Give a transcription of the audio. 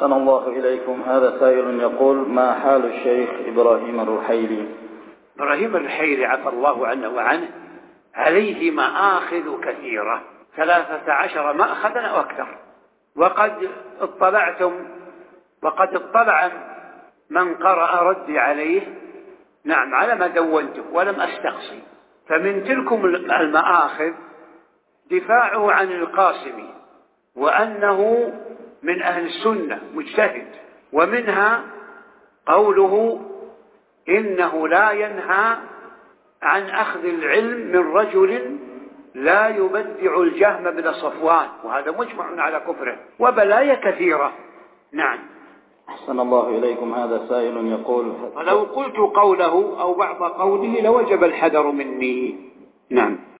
أحسن الله إليكم. هذا سائل يقول: ما حال الشيخ إبراهيم الرحيلي؟ إبراهيم الرحيلي عفى الله عنه وعنه عليه مآخذ كثيرة، 13 مأخذا أو أكثر، وقد اطلع من قرأ ردي عليه نعم على ما دونته ولم أستقصي. فمن تلكم المآخذ دفاعه عن القاسمي وأنه من أهل السنة مجتهد، ومنها قوله إنه لا ينهى عن أخذ العلم من رجل لا يبدع الجهم بن صفوان، وهذا مجمع على كفره، وبلايا كثيرة. نعم. أحسن الله إليكم. هذا سائل يقول: ولو قلت قوله أو بعض قوله لوجب الحذر مني. نعم.